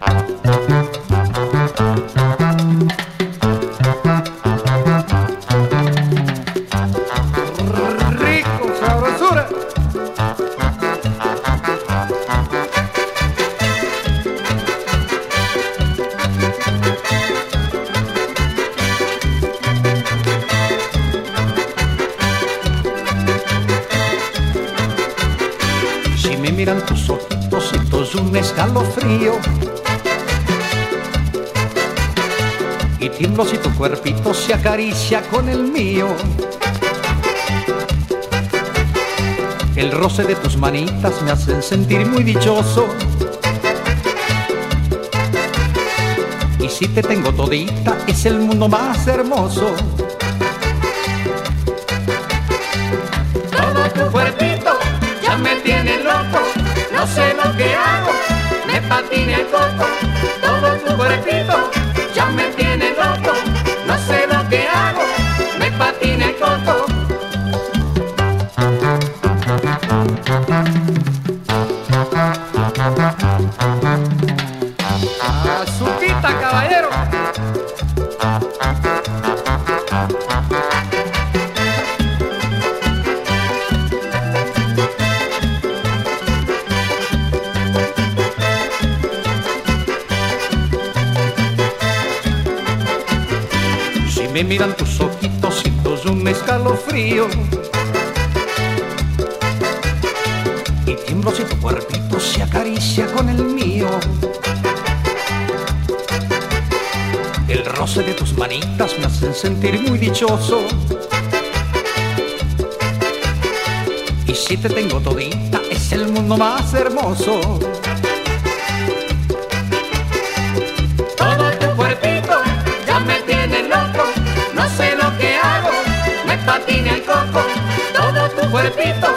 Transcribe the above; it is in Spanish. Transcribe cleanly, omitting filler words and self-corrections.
Rico, sabrosura. Si me miran tus ojitos, siento un escalofrío y tiemblo si tu cuerpito se acaricia con el mío. El roce de tus manitas me hacen sentir muy dichoso. Y si te tengo todita, es el mundo más hermoso. Todo tu cuerpito ya me tiene loco, no sé lo que hago, me patina el coco. Todo tu cuerpito ya me tiene loco, no sé lo que hago, me patina el coco. Azuquita, caballero. Si me miran tus ojitos, siento un escalofrío y tiemblo si tu cuerpito se acaricia con el mío. El roce de tus manitas me hacen sentir muy dichoso. Y si te tengo todita, es el mundo más hermoso. Todo tu cuerpito ya me tiene loco, no sé lo que hago, me patina el coco. Todo tu cuerpito